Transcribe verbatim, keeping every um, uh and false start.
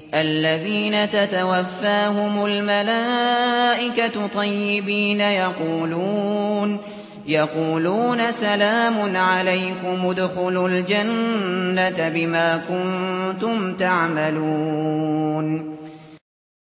الذين تتوفاهم الملائكة طيبين يقولون يقولون سلام عليكم ادخلوا الجنة بما كنتم تعملون